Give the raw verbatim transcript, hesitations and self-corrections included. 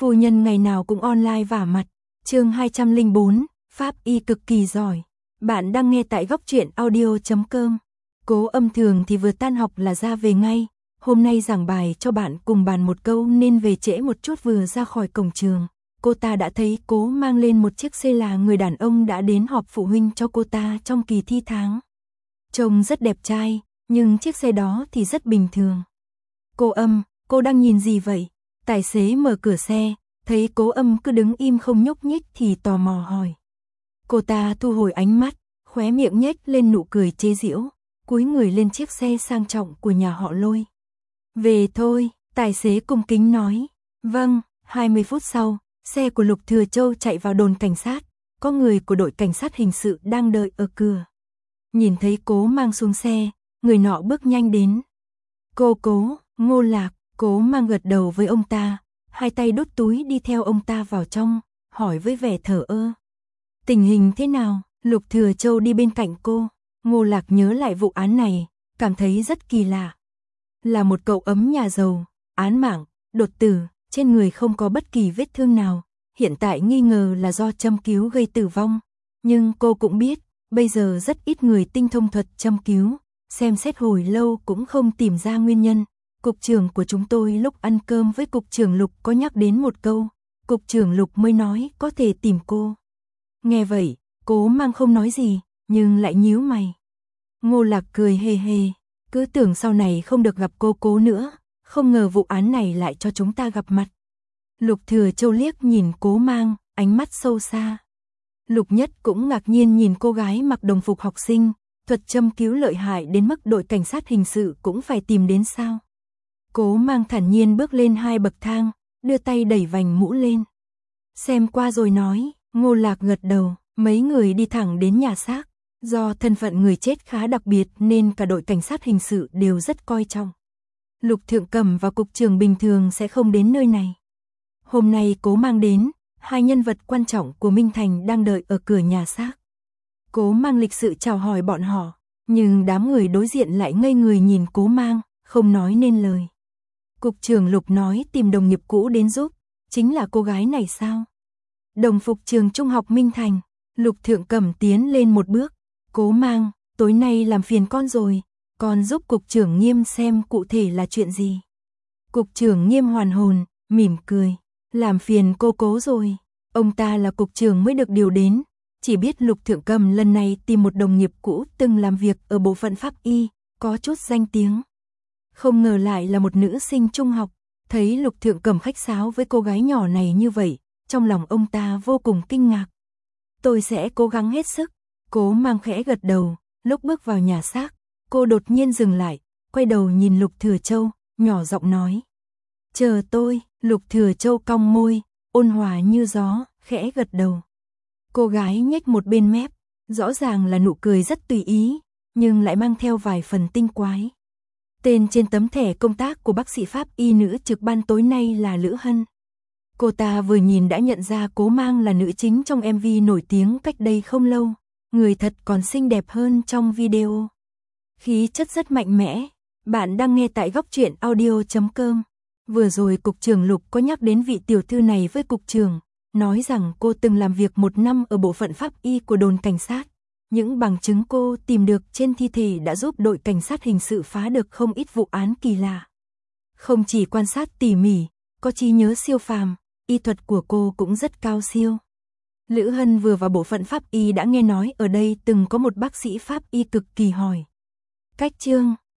phu nhân ngày nào cũng online vả mặt. Chương hai trăm lẻ bốn, pháp y cực kỳ giỏi. Bạn đang nghe tại góc truyện audio chấm com. Cố Âm thường thì vừa tan học là ra về ngay. Hôm nay giảng bài cho bạn cùng bàn một câu nên về trễ một chút, vừa ra khỏi cổng trường. Cô ta đã thấy Cố mang lên một chiếc xe là người đàn ông đã đến họp phụ huynh cho cô ta trong kỳ thi tháng. Trông rất đẹp trai, nhưng chiếc xe đó thì rất bình thường. Cô Âm, cô đang nhìn gì vậy? Tài xế mở cửa xe, thấy Cố Âm cứ đứng im không nhúc nhích thì tò mò hỏi. Cô ta thu hồi ánh mắt, khóe miệng nhếch lên nụ cười chế giễu, cúi người lên chiếc xe sang trọng của nhà họ Lôi. Về thôi, tài xế cung kính nói. Vâng. hai mươi phút sau, xe của Lục Thừa Châu chạy vào đồn cảnh sát, có người của đội cảnh sát hình sự đang đợi ở cửa. Nhìn thấy Cố Mang xuống xe, người nọ bước nhanh đến. Cô Cố, Ngô Lạc. Cố Mang gật đầu với ông ta, hai tay đút túi đi theo ông ta vào trong, hỏi với vẻ thờ ơ. Tình hình thế nào? Lục Thừa Châu đi bên cạnh cô. Ngô Lạc nhớ lại vụ án này, cảm thấy rất kỳ lạ. Là một cậu ấm nhà giàu, án mạng, đột tử, trên người không có bất kỳ vết thương nào, hiện tại nghi ngờ là do châm cứu gây tử vong. Nhưng cô cũng biết, bây giờ rất ít người tinh thông thuật châm cứu, xem xét hồi lâu cũng không tìm ra nguyên nhân. Cục trưởng của chúng tôi lúc ăn cơm với cục trưởng Lục có nhắc đến một câu, cục trưởng Lục mới nói có thể tìm cô. Nghe vậy, Cố Mang không nói gì, nhưng lại nhíu mày. Ngô Lạc cười hề hề, cứ tưởng sau này không được gặp cô Cố nữa, không ngờ vụ án này lại cho chúng ta gặp mặt. Lục Thừa Châu liếc nhìn Cố Mang, ánh mắt sâu xa. Lục Nhất cũng ngạc nhiên nhìn cô gái mặc đồng phục học sinh, thuật châm cứu lợi hại đến mức đội cảnh sát hình sự cũng phải tìm đến sao. Cố Mang thản nhiên bước lên hai bậc thang, đưa tay đẩy vành mũ lên. Xem qua rồi nói. Ngô Lạc gật đầu, mấy người đi thẳng đến nhà xác. Do thân phận người chết khá đặc biệt nên cả đội cảnh sát hình sự đều rất coi trọng. Lục Thượng Cẩm và cục trưởng bình thường sẽ không đến nơi này. Hôm nay Cố Mang đến, hai nhân vật quan trọng của Minh Thành đang đợi ở cửa nhà xác. Cố Mang lịch sự chào hỏi bọn họ, nhưng đám người đối diện lại ngây người nhìn Cố Mang, không nói nên lời. Cục trưởng Lục nói tìm đồng nghiệp cũ đến giúp, chính là cô gái này sao? Đồng phục trường trung học Minh Thành. Lục Thượng Cẩm tiến lên một bước. Cố Mang, tối nay làm phiền con rồi, con giúp cục trưởng Nghiêm xem cụ thể là chuyện gì. Cục trưởng Nghiêm hoàn hồn, mỉm cười. Làm phiền cô Cố rồi. Ông ta là cục trưởng mới được điều đến, chỉ biết Lục Thượng Cẩm lần này tìm một đồng nghiệp cũ từng làm việc ở bộ phận pháp y, có chút danh tiếng. Không ngờ lại là một nữ sinh trung học. Thấy Lục Thượng Cẩm khách sáo với cô gái nhỏ này như vậy, trong lòng ông ta vô cùng kinh ngạc. Tôi sẽ cố gắng hết sức. Cố Mang khẽ gật đầu. Lúc bước vào nhà xác, cô đột nhiên dừng lại, quay đầu nhìn Lục Thừa Châu, nhỏ giọng nói. Chờ tôi. Lục Thừa Châu cong môi, ôn hòa như gió, khẽ gật đầu. Cô gái nhếch một bên mép, rõ ràng là nụ cười rất tùy ý, nhưng lại mang theo vài phần tinh quái. Tên trên tấm thẻ công tác của bác sĩ pháp y nữ trực ban tối nay là Lữ Hân. Cô ta vừa nhìn đã nhận ra Cố Mang là nữ chính trong em vê nổi tiếng cách đây không lâu, người thật còn xinh đẹp hơn trong video. Khí chất rất mạnh mẽ. Bạn đang nghe tại góc truyện audio chấm com. Vừa rồi cục trưởng Lục có nhắc đến vị tiểu thư này với cục trưởng, nói rằng cô từng làm việc một năm ở bộ phận pháp y của đồn cảnh sát. Những bằng chứng cô tìm được trên thi thể đã giúp đội cảnh sát hình sự phá được không ít vụ án kỳ lạ. Không chỉ quan sát tỉ mỉ, có trí nhớ siêu phàm, y thuật của cô cũng rất cao siêu. Lữ Hân vừa vào bộ phận pháp y đã nghe nói ở đây từng có một bác sĩ pháp y cực kỳ giỏi. Cách chương